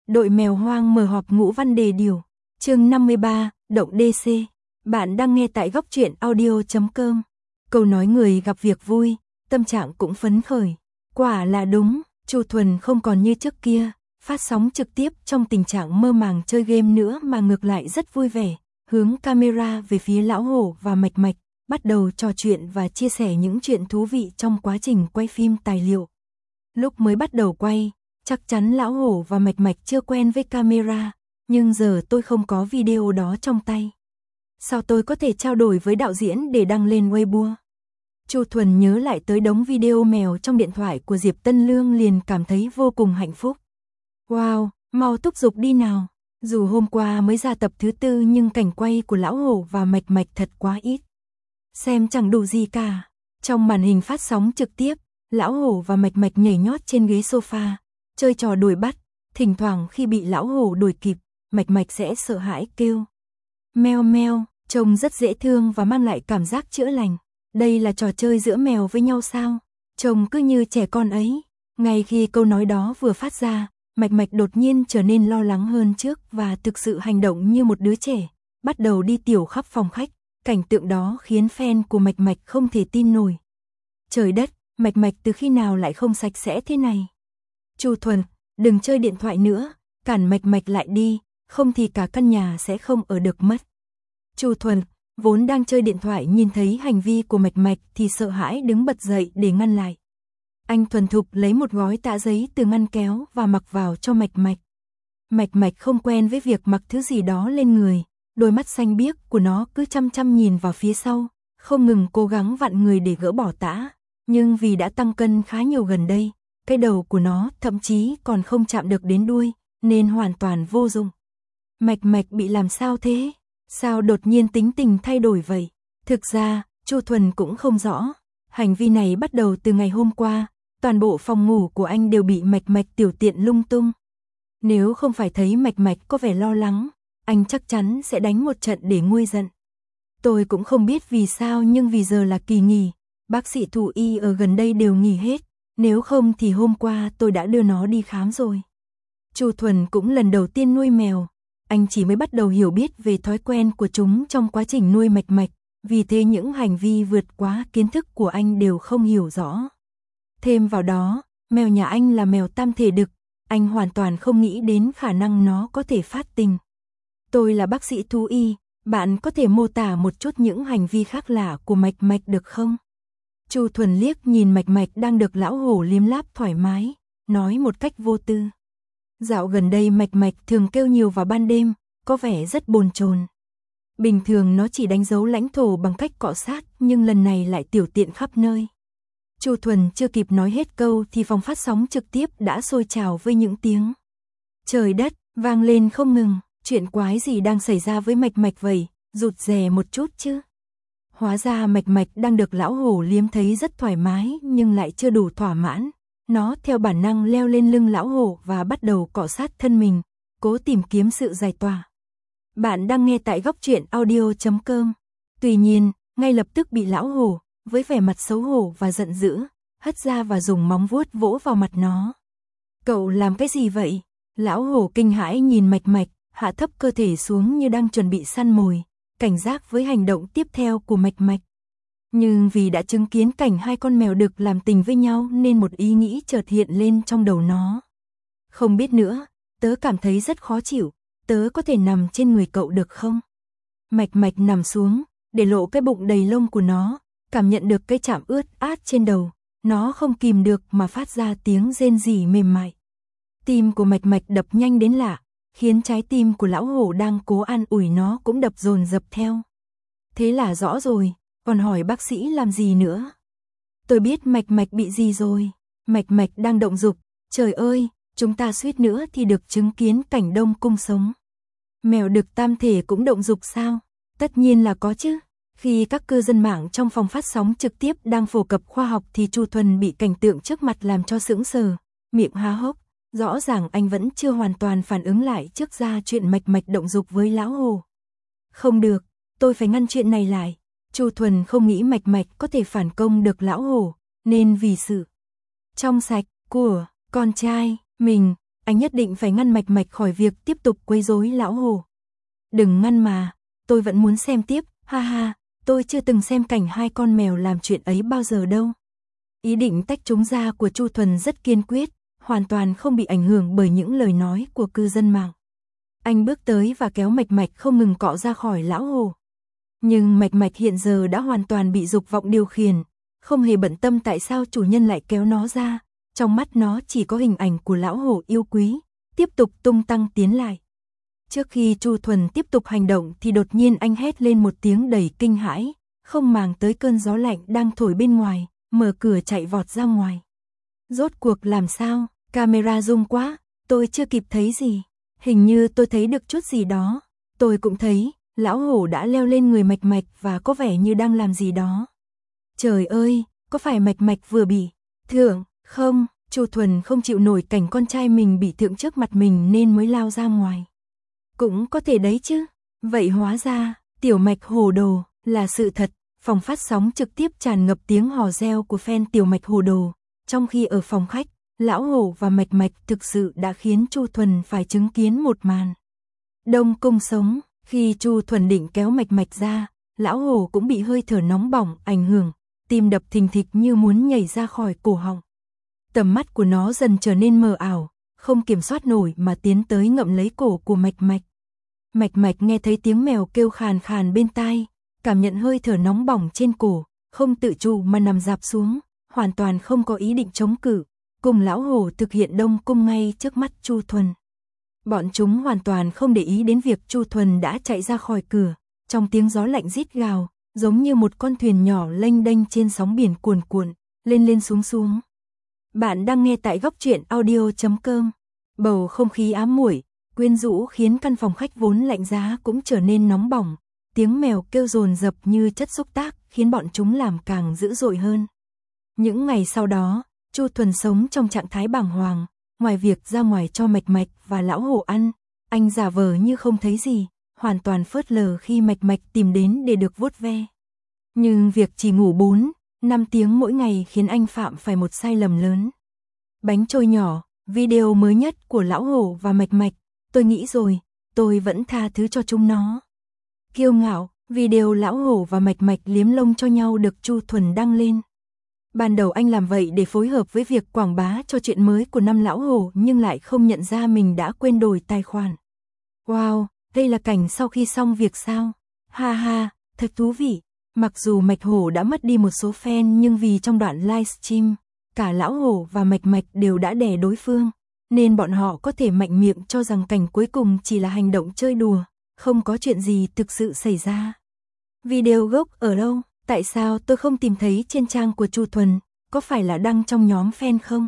Đội mèo hoang mở họp ngũ văn đề điều. Chương 53, Động DC. Bạn đang nghe tại góc truyện audio.com. Câu nói người gặp việc vui, tâm trạng cũng phấn khởi. Quả là đúng, Chu Thuần không còn như trước kia, phát sóng trực tiếp trong tình trạng mơ màng chơi game nữa mà ngược lại rất vui vẻ, hướng camera về phía Lão Hổ và Mạch Mạch, bắt đầu trò chuyện và chia sẻ những chuyện thú vị trong quá trình quay phim tài liệu. Lúc mới bắt đầu quay, chắc chắn Lão Hổ và Mạch Mạch chưa quen với camera, nhưng giờ tôi không có video đó trong tay. Sao tôi có thể trao đổi với đạo diễn để đăng lên Weibo? Chu Thuần nhớ lại tới đống video mèo trong điện thoại của Diệp Tân Lương liền cảm thấy vô cùng hạnh phúc. Wow, mau thúc giục đi nào. Dù hôm qua mới ra tập thứ 4 nhưng cảnh quay của Lão Hổ và Mạch Mạch thật quá ít. Xem chẳng đủ gì cả. Trong màn hình phát sóng trực tiếp, Lão Hổ và Mạch Mạch nhảy nhót trên ghế sofa, chơi trò đuổi bắt. Thỉnh thoảng khi bị Lão Hổ đuổi kịp, Mạch Mạch sẽ sợ hãi kêu meo meo, trông rất dễ thương và mang lại cảm giác chữa lành. Đây là trò chơi giữa mèo với nhau sao? Trông cứ như trẻ con ấy. Ngay khi câu nói đó vừa phát ra, Mạch Mạch đột nhiên trở nên lo lắng hơn trước và thực sự hành động như một đứa trẻ, bắt đầu đi tiểu khắp phòng khách. Cảnh tượng đó khiến fan của Mạch Mạch không thể tin nổi. Trời đất, Mạch Mạch từ khi nào lại không sạch sẽ thế này? Chu Thuần, đừng chơi điện thoại nữa, cản Mạch Mạch lại đi, không thì cả căn nhà sẽ không ở được mất. Chu Thuần, vốn đang chơi điện thoại nhìn thấy hành vi của Mạch Mạch thì sợ hãi đứng bật dậy để ngăn lại. Anh thuần thục lấy một gói tạ giấy từ ngăn kéo và mặc vào cho Mạch Mạch. Mạch Mạch không quen với việc mặc thứ gì đó lên người, đôi mắt xanh biếc của nó cứ chăm chăm nhìn vào phía sau, không ngừng cố gắng vặn người để gỡ bỏ tã, nhưng vì đã tăng cân khá nhiều gần đây, cái đầu của nó thậm chí còn không chạm được đến đuôi, nên hoàn toàn vô dụng. Mạch Mạch bị làm sao thế? Sao đột nhiên tính tình thay đổi vậy? Thực ra, Chu Thuần cũng không rõ. Hành vi này bắt đầu từ ngày hôm qua, toàn bộ phòng ngủ của anh đều bị Mạch Mạch tiểu tiện lung tung. Nếu không phải thấy Mạch Mạch có vẻ lo lắng, anh chắc chắn sẽ đánh một trận để nguôi giận. Tôi cũng không biết vì sao nhưng vì giờ là kỳ nghỉ, bác sĩ thú y ở gần đây đều nghỉ hết, nếu không thì hôm qua tôi đã đưa nó đi khám rồi. Chu Thuần cũng lần đầu tiên nuôi mèo, anh chỉ mới bắt đầu hiểu biết về thói quen của chúng trong quá trình nuôi Mạch Mạch, vì thế những hành vi vượt quá kiến thức của anh đều không hiểu rõ. Thêm vào đó, mèo nhà anh là mèo tam thể đực, anh hoàn toàn không nghĩ đến khả năng nó có thể phát tình. Tôi là bác sĩ thú y, bạn có thể mô tả một chút những hành vi khác lạ của Mạch Mạch được không? Chu Thuần liếc nhìn Mạch Mạch đang được Lão Hổ liếm láp thoải mái, nói một cách vô tư. Dạo gần đây Mạch Mạch thường kêu nhiều vào ban đêm, có vẻ rất bồn chồn. Bình thường nó chỉ đánh dấu lãnh thổ bằng cách cọ sát, nhưng lần này lại tiểu tiện khắp nơi. Chu Thuần chưa kịp nói hết câu thì phòng phát sóng trực tiếp đã sôi trào với những tiếng trời đất vang lên không ngừng. Chuyện quái gì đang xảy ra với Mạch Mạch vậy, rụt rè một chút chứ. Hóa ra Mạch Mạch đang được Lão Hổ liếm thấy rất thoải mái nhưng lại chưa đủ thỏa mãn. Nó theo bản năng leo lên lưng Lão Hổ và bắt đầu cọ sát thân mình, cố tìm kiếm sự giải tỏa. Bạn đang nghe tại góc truyện audio.com. Tuy nhiên, ngay lập tức bị Lão Hổ, với vẻ mặt xấu hổ và giận dữ, hất ra và dùng móng vuốt vỗ vào mặt nó. Cậu làm cái gì vậy? Lão Hổ kinh hãi nhìn Mạch Mạch, hạ thấp cơ thể xuống như đang chuẩn bị săn mồi, cảnh giác với hành động tiếp theo của Mạch Mạch. Nhưng vì đã chứng kiến cảnh hai con mèo đực làm tình với nhau nên một ý nghĩ chợt hiện lên trong đầu nó. Không biết nữa, tớ cảm thấy rất khó chịu, tớ có thể nằm trên người cậu được không? Mạch Mạch nằm xuống, để lộ cái bụng đầy lông của nó, cảm nhận được cái chạm ướt át trên đầu, nó không kìm được mà phát ra tiếng rên rỉ mềm mại. Tim của Mạch Mạch đập nhanh đến lạ, khiến trái tim của Lão Hổ đang cố an ủi nó cũng đập dồn dập theo. Thế là rõ rồi, còn hỏi bác sĩ làm gì nữa? Tôi biết Mạch Mạch bị gì rồi. Mạch Mạch đang động dục, trời ơi, chúng ta suýt nữa thì được chứng kiến cảnh Đông Cung sống. Mèo đực tam thể cũng động dục sao? Tất nhiên là có chứ. Khi các cư dân mạng trong phòng phát sóng trực tiếp đang phổ cập khoa học thì Chu Thuần bị cảnh tượng trước mặt làm cho sững sờ, miệng há hốc. Rõ ràng anh vẫn chưa hoàn toàn phản ứng lại trước ra chuyện Mạch Mạch động dục với Lão Hổ. Không được, tôi phải ngăn chuyện này lại. Chu Thuần không nghĩ Mạch Mạch có thể phản công được Lão Hổ, nên vì sự trong sạch của con trai mình, anh nhất định phải ngăn Mạch Mạch khỏi việc tiếp tục quấy rối lão hổ. Đừng ngăn mà, tôi vẫn muốn xem tiếp, ha ha, tôi chưa từng xem cảnh hai con mèo làm chuyện ấy bao giờ đâu. Ý định tách chúng ra của Chu Thuần rất kiên quyết, hoàn toàn không bị ảnh hưởng bởi những lời nói của cư dân mạng. Anh bước tới và kéo Mạch Mạch không ngừng cọ ra khỏi lão hổ. Nhưng Mạch Mạch hiện giờ đã hoàn toàn bị dục vọng điều khiển, không hề bận tâm tại sao chủ nhân lại kéo nó ra, trong mắt nó chỉ có hình ảnh của lão hổ yêu quý, tiếp tục tung tăng tiến lại. Trước khi Chu Thuần tiếp tục hành động thì đột nhiên anh hét lên một tiếng đầy kinh hãi, không màng tới cơn gió lạnh đang thổi bên ngoài, mở cửa chạy vọt ra ngoài. Rốt cuộc làm sao? Camera zoom quá, tôi chưa kịp thấy gì. Hình như tôi thấy được chút gì đó. Tôi cũng thấy, lão hổ đã leo lên người Mạch Mạch và có vẻ như đang làm gì đó. Trời ơi, có phải Mạch Mạch vừa bị thượng không? Chu Thuần không chịu nổi cảnh con trai mình bị thượng trước mặt mình nên mới lao ra ngoài. Cũng có thể đấy chứ. Vậy hóa ra, tiểu Mạch Hổ Đồ là sự thật. Phòng phát sóng trực tiếp tràn ngập tiếng hò reo của fan tiểu Mạch Hổ Đồ. Trong khi ở phòng khách, lão hổ và Mạch Mạch thực sự đã khiến Chu Thuần phải chứng kiến một màn đông cung sống. Khi Chu Thuần định kéo Mạch Mạch ra, lão hổ cũng bị hơi thở nóng bỏng ảnh hưởng, tim đập thình thịch như muốn nhảy ra khỏi cổ họng. Tầm mắt của nó dần trở nên mờ ảo, không kiểm soát nổi mà tiến tới ngậm lấy cổ của Mạch Mạch. Mạch Mạch nghe thấy tiếng mèo kêu khàn khàn bên tai, cảm nhận hơi thở nóng bỏng trên cổ, không tự chủ mà nằm rạp xuống, hoàn toàn không có ý định chống cự, cùng lão hổ thực hiện đông cung ngay trước mắt Chu Thuần. Bọn chúng hoàn toàn không để ý đến việc Chu Thuần đã chạy ra khỏi cửa, trong tiếng gió lạnh rít gào, giống như một con thuyền nhỏ lênh đênh trên sóng biển cuồn cuộn, lên lên xuống xuống. Bạn đang nghe tại góc truyện audio.com. Bầu không khí ám muội, quyến rũ khiến căn phòng khách vốn lạnh giá cũng trở nên nóng bỏng. Tiếng mèo kêu dồn dập như chất xúc tác khiến bọn chúng làm càng dữ dội hơn. Những ngày sau đó, Chu Thuần sống trong trạng thái bàng hoàng, ngoài việc ra ngoài cho Mạch Mạch và lão hổ ăn, anh giả vờ như không thấy gì, hoàn toàn phớt lờ khi Mạch Mạch tìm đến để được vuốt ve. Nhưng việc chỉ ngủ 4-5 tiếng mỗi ngày khiến anh phạm phải một sai lầm lớn. Bánh trôi nhỏ, video mới nhất của lão hổ và Mạch Mạch, tôi nghĩ rồi, tôi vẫn tha thứ cho chúng nó. Kiêu ngạo, video lão hổ và Mạch Mạch liếm lông cho nhau được Chu Thuần đăng lên. Ban đầu anh làm vậy để phối hợp với việc quảng bá cho chuyện mới của năm lão hổ nhưng lại không nhận ra mình đã quên đổi tài khoản. Wow, đây là cảnh sau khi xong việc sao? Ha ha, thật thú vị. Mặc dù Mạch Hổ đã mất đi một số fan nhưng vì trong đoạn livestream, cả lão hổ và Mạch Mạch đều đã đè đối phương, nên bọn họ có thể mạnh miệng cho rằng cảnh cuối cùng chỉ là hành động chơi đùa, không có chuyện gì thực sự xảy ra. Video gốc ở đâu? Tại sao tôi không tìm thấy trên trang của Chu Thuần? Có phải là đăng trong nhóm fan không?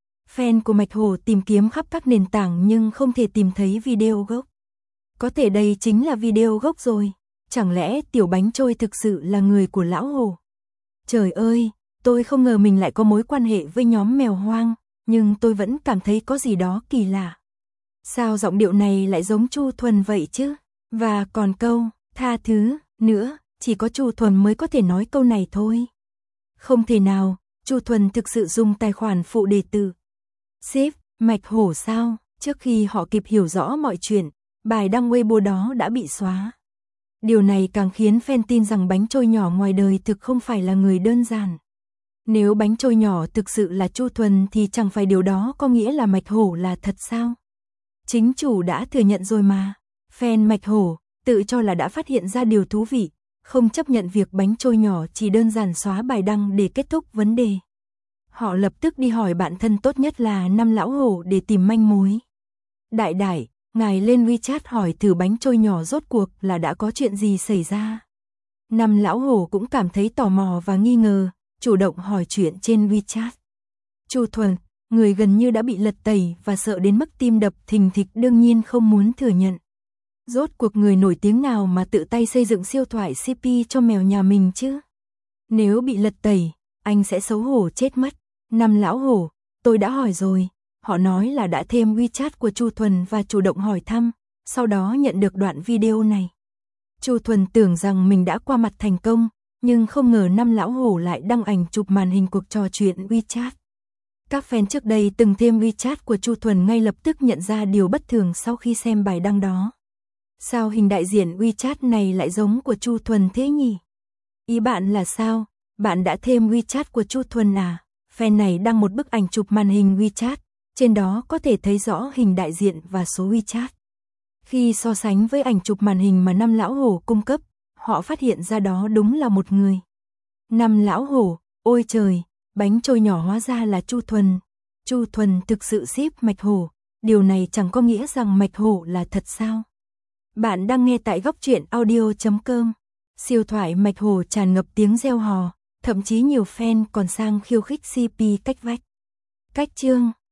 Fan của Mạch Hổ tìm kiếm khắp các nền tảng nhưng không thể tìm thấy video gốc. Có thể đây chính là video gốc rồi. Chẳng lẽ tiểu bánh trôi thực sự là người của lão hổ? Trời ơi, tôi không ngờ mình lại có mối quan hệ với nhóm mèo hoang, nhưng tôi vẫn cảm thấy có gì đó kỳ lạ. Sao giọng điệu này lại giống Chu Thuần vậy chứ? Và còn câu, tha thứ, nữa, chỉ có Chu Thuần mới có thể nói câu này thôi. Không thể nào, Chu Thuần thực sự dùng tài khoản phụ đề từ ship Mạch Hổ sao? Trước khi họ kịp hiểu rõ mọi chuyện, bài đăng Weibo đó đã bị xóa. Điều này càng khiến fan tin rằng bánh trôi nhỏ ngoài đời thực không phải là người đơn giản. Nếu bánh trôi nhỏ thực sự là Chu Thuần thì chẳng phải điều đó có nghĩa là Mạch Hổ là thật sao? Chính chủ đã thừa nhận rồi mà. Fan Mạch Hổ tự cho là đã phát hiện ra điều thú vị, không chấp nhận việc bánh trôi nhỏ chỉ đơn giản xóa bài đăng để kết thúc vấn đề. Họ lập tức đi hỏi bạn thân tốt nhất là năm lão hổ để tìm manh mối. Đại đại, ngài lên WeChat hỏi thử bánh trôi nhỏ rốt cuộc là đã có chuyện gì xảy ra. Năm lão hổ cũng cảm thấy tò mò và nghi ngờ, chủ động hỏi chuyện trên WeChat. Chu Thuần, người gần như đã bị lật tẩy và sợ đến mức tim đập thình thịch đương nhiên không muốn thừa nhận. Rốt cuộc người nổi tiếng nào mà tự tay xây dựng siêu thoại CP cho mèo nhà mình chứ? Nếu bị lật tẩy, anh sẽ xấu hổ chết mất. Năm lão hổ, tôi đã hỏi rồi. Họ nói là đã thêm WeChat của Chu Thuần và chủ động hỏi thăm, sau đó nhận được đoạn video này. Chu Thuần tưởng rằng mình đã qua mặt thành công, nhưng không ngờ năm lão hổ lại đăng ảnh chụp màn hình cuộc trò chuyện WeChat. Các fan trước đây từng thêm WeChat của Chu Thuần ngay lập tức nhận ra điều bất thường sau khi xem bài đăng đó. Sao hình đại diện WeChat này lại giống của Chu Thuần thế nhỉ? Ý bạn là sao? Bạn đã thêm WeChat của Chu Thuần à? Fan này đăng một bức ảnh chụp màn hình WeChat, trên đó có thể thấy rõ hình đại diện và số WeChat. Khi so sánh với ảnh chụp màn hình mà Năm Lão Hổ cung cấp, họ phát hiện ra đó đúng là một người. Năm Lão Hổ, ôi trời, bánh trôi nhỏ hóa ra là Chu Thuần. Chu Thuần thực sự ship Mạch Hổ, điều này chẳng có nghĩa rằng Mạch Hổ là thật sao? Bạn đang nghe tại góc truyện audio.com. Siêu thoại Mạch Hổ tràn ngập tiếng reo hò, thậm chí nhiều fan còn sang khiêu khích CP cách vách. Cách chương